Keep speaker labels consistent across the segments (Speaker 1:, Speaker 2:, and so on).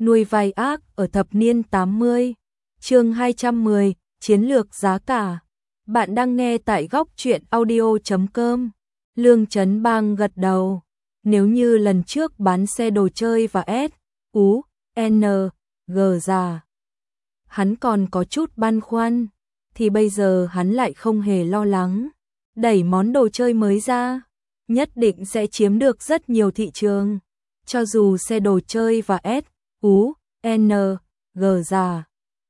Speaker 1: Nuôi vai ác ở thập niên 80. Chương 210, chiến lược giá cả. Bạn đang nghe tại góc truyện audio.com. Lương Chấn Bang gật đầu. Nếu như lần trước bán xe đồ chơi và S, U, N, G già, hắn còn có chút băn khoăn, thì bây giờ hắn lại không hề lo lắng. Đẩy món đồ chơi mới ra, nhất định sẽ chiếm được rất nhiều thị trường. Cho dù xe đồ chơi và S, U, N, G già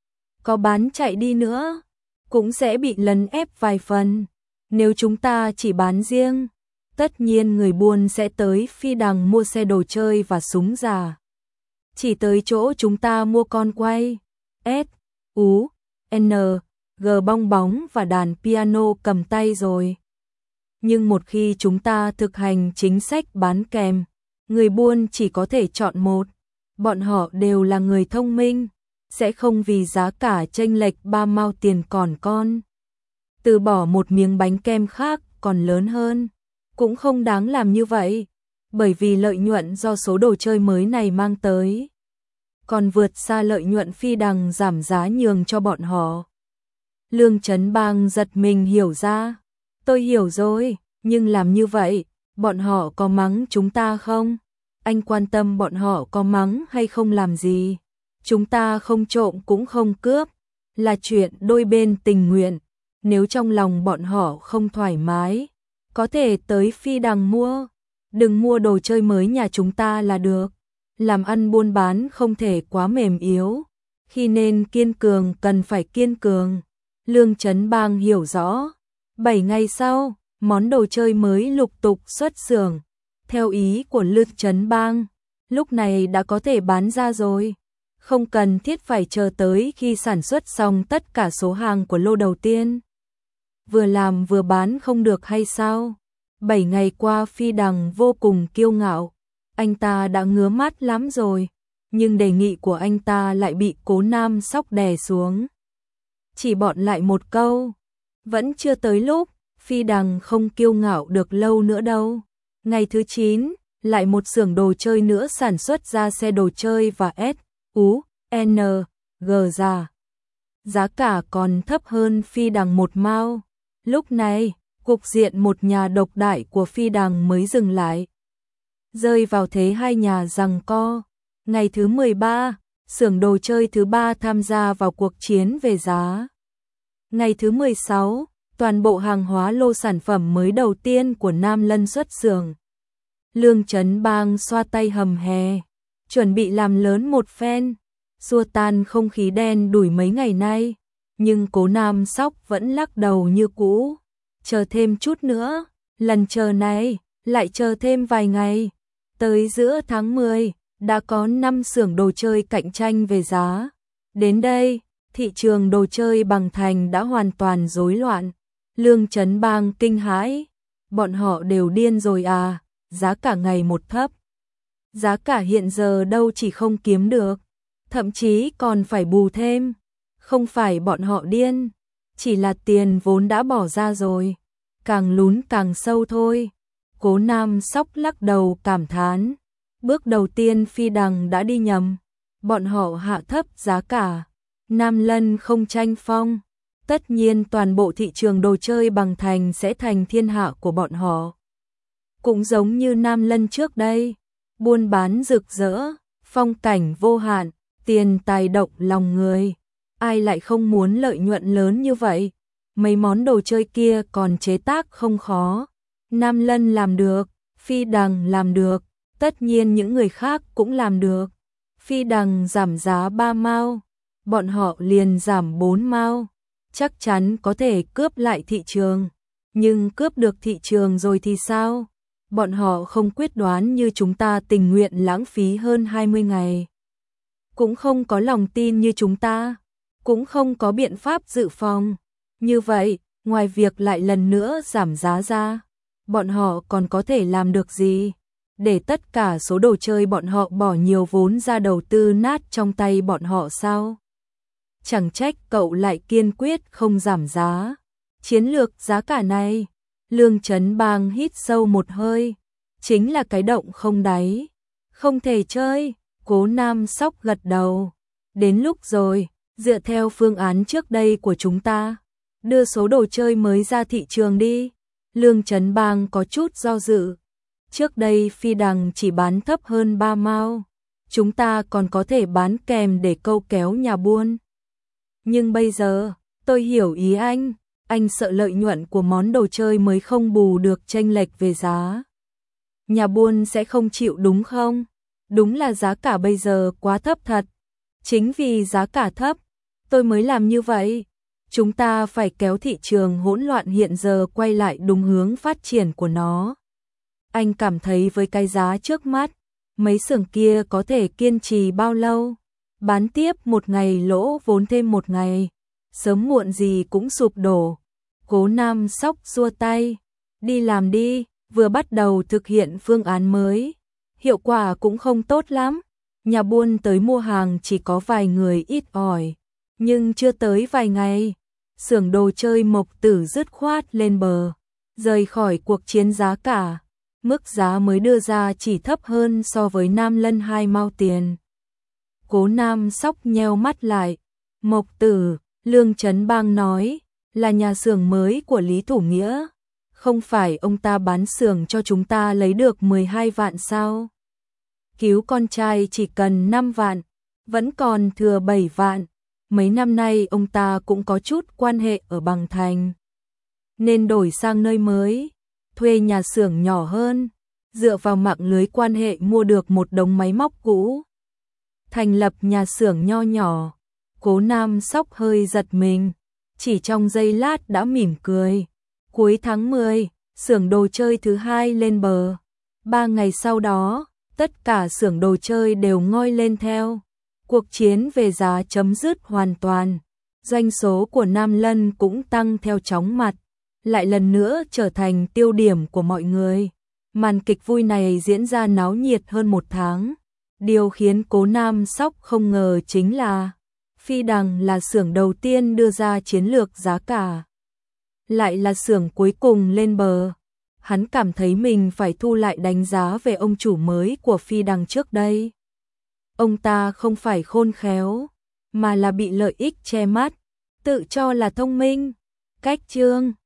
Speaker 1: có bán chạy đi nữa, cũng sẽ bị lấn ép vài phần. Nếu chúng ta chỉ bán riêng, tất nhiên người buôn sẽ tới Phi Đằng mua xe đồ chơi và súng già. Chỉ tới chỗ chúng ta mua con quay, S, U, N, G bong bóng và đàn piano cầm tay rồi. Nhưng một khi chúng ta thực hành chính sách bán kèm, người buôn chỉ có thể chọn một. Bọn họ đều là người thông minh, sẽ không vì giá cả chênh lệch 3 mao tiền còn con từ bỏ một miếng bánh kem khác còn lớn hơn. Cũng không đáng làm như vậy, bởi vì lợi nhuận do số đồ chơi mới này mang tới còn vượt xa lợi nhuận Phi Đằng giảm giá nhường cho bọn họ. Lương Chấn Bang giật mình hiểu ra. Tôi hiểu rồi, nhưng làm như vậy, bọn họ có mắng chúng ta không? Anh quan tâm bọn họ có mắng hay không làm gì? Chúng ta không trộm cũng không cướp, là chuyện đôi bên tình nguyện. Nếu trong lòng bọn họ không thoải mái, có thể tới Phi Đằng mua. Đừng mua đồ chơi mới nhà chúng ta là được. Làm ăn buôn bán không thể quá mềm yếu. Khi nên kiên cường cần phải kiên cường. Lương Chấn Bang hiểu rõ. 7 ngày sau, món đồ chơi mới lục tục xuất xưởng. Theo ý của Lương Chấn Bang, lúc này đã có thể bán ra rồi. Không cần thiết phải chờ tới khi sản xuất xong tất cả số hàng của lô đầu tiên. Vừa làm vừa bán không được hay sao? 7 ngày qua Phi Đằng vô cùng kiêu ngạo. Anh ta đã ngứa mắt lắm rồi, nhưng đề nghị của anh ta lại bị Cố Nam Sóc đè xuống. Chỉ bọn lại một câu, vẫn chưa tới lúc. Phi Đằng không kiêu ngạo được lâu nữa đâu. Ngày thứ 9, lại một xưởng đồ chơi nữa sản xuất ra xe đồ chơi và S, U, N, G già. Giá cả còn thấp hơn Phi Đằng 1 mao. Lúc này, cục diện một nhà độc đại của Phi Đằng mới dừng lại. Rơi vào thế hai nhà giằng co. Ngày thứ 13, xưởng đồ chơi thứ 3 tham gia vào cuộc chiến về giá. Ngày thứ 16, toàn bộ hàng hóa lô sản phẩm mới đầu tiên của Nam Lân xuất xưởng. Lương Chấn Bang xoa tay hầm hè, chuẩn bị làm lớn một phen, xua tan không khí đen đủi mấy ngày nay. Nhưng Cố Nam Sóc vẫn lắc đầu như cũ. Chờ thêm chút nữa, lần chờ này, lại chờ thêm vài ngày. Tới giữa tháng 10, đã có 5 xưởng đồ chơi cạnh tranh về giá. Đến đây, thị trường đồ chơi Bằng Thành đã hoàn toàn rối loạn. Lương Chấn Bang kinh hãi. Bọn họ đều điên rồi à, giá cả ngày một thấp. Giá cả hiện giờ đâu chỉ không kiếm được, thậm chí còn phải bù thêm. Không phải bọn họ điên, chỉ là tiền vốn đã bỏ ra rồi, càng lún càng sâu thôi. Cố Nam Sóc lắc đầu cảm thán. Bước đầu tiên Phi Đằng đã đi nhầm. Bọn họ hạ thấp giá cả. Nam Lân không tranh phong. Tất nhiên toàn bộ thị trường đồ chơi Bằng Thành sẽ thành thiên hạ của bọn họ. Cũng giống như Nam Lân trước đây. Buôn bán rực rỡ, phong cảnh vô hạn, tiền tài động lòng người. Ai lại không muốn lợi nhuận lớn như vậy? Mấy món đồ chơi kia còn chế tác không khó. Nam Lân làm được, Phi Đằng làm được, tất nhiên những người khác cũng làm được. Phi Đằng giảm giá 3 mao, bọn họ liền giảm 4 mao. Chắc chắn có thể cướp lại thị trường. Nhưng cướp được thị trường rồi thì sao? Bọn họ không quyết đoán như chúng ta tình nguyện lãng phí hơn 20 ngày. Cũng không có lòng tin như chúng ta. Cũng không có biện pháp dự phòng. Như vậy, ngoài việc lại lần nữa giảm giá ra, bọn họ còn có thể làm được gì? Để tất cả số đồ chơi bọn họ bỏ nhiều vốn ra đầu tư nát trong tay bọn họ sao? Chẳng trách cậu lại kiên quyết không giảm giá. Chiến lược giá cả này, Lương Chấn Bang hít sâu một hơi, chính là cái động không đáy. Không thể chơi, Cố Nam Sóc gật đầu. Đến lúc rồi, dựa theo phương án trước đây của chúng ta, đưa số đồ chơi mới ra thị trường đi. Lương Chấn Bang có chút do dự. Trước đây phi đằng chỉ bán thấp hơn 3 mao. Chúng ta còn có thể bán kèm để câu kéo nhà buôn. Nhưng bây giờ, tôi hiểu ý anh sợ lợi nhuận của món đồ chơi mới không bù được chênh lệch về giá. Nhà buôn sẽ không chịu đúng không? Đúng là giá cả bây giờ quá thấp thật. Chính vì giá cả thấp, tôi mới làm như vậy. Chúng ta phải kéo thị trường hỗn loạn hiện giờ quay lại đúng hướng phát triển của nó. Anh cảm thấy với cái giá trước mắt, mấy xưởng kia có thể kiên trì bao lâu? Bán tiếp một ngày lỗ vốn thêm một ngày, sớm muộn gì cũng sụp đổ. Cố Nam Sóc xua tay, đi làm đi, vừa bắt đầu thực hiện phương án mới. Hiệu quả cũng không tốt lắm, nhà buôn tới mua hàng chỉ có vài người ít ỏi, nhưng chưa tới vài ngày, xưởng đồ chơi Mộc Tử dứt khoát lên bờ, rời khỏi cuộc chiến giá cả. Mức giá mới đưa ra chỉ thấp hơn so với Nam Lân 2 mao tiền. Cố Nam Sóc nheo mắt lại. Mộc Tử, Lương Chấn Bang nói, là nhà xưởng mới của Lý Thủ Nghĩa. Không phải ông ta bán xưởng cho chúng ta lấy được 12 vạn sao? Cứu con trai chỉ cần 5 vạn, vẫn còn thừa 7 vạn. Mấy năm nay ông ta cũng có chút quan hệ ở Bằng Thành, nên đổi sang nơi mới, thuê nhà xưởng nhỏ hơn, dựa vào mạng lưới quan hệ mua được một đống máy móc cũ. Thành lập nhà xưởng nho nhỏ. Cố Nam Sóc hơi giật mình, chỉ trong giây lát đã mỉm cười. Cuối tháng 10, xưởng đồ chơi thứ hai lên bờ. 3 ngày sau đó, tất cả xưởng đồ chơi đều ngoi lên theo. Cuộc chiến về giá chấm dứt hoàn toàn. Doanh số của Nam Lân cũng tăng theo chóng mặt, lại lần nữa trở thành tiêu điểm của mọi người. Màn kịch vui này diễn ra náo nhiệt hơn 1 tháng. Điều khiến Cố Nam Sóc không ngờ chính là Phi Đằng là xưởng đầu tiên đưa ra chiến lược giá cả, lại là xưởng cuối cùng lên bờ. Hắn cảm thấy mình phải thu lại đánh giá về ông chủ mới của Phi Đằng trước đây. Ông ta không phải khôn khéo, mà là bị lợi ích che mắt, tự cho là thông minh. Cách chương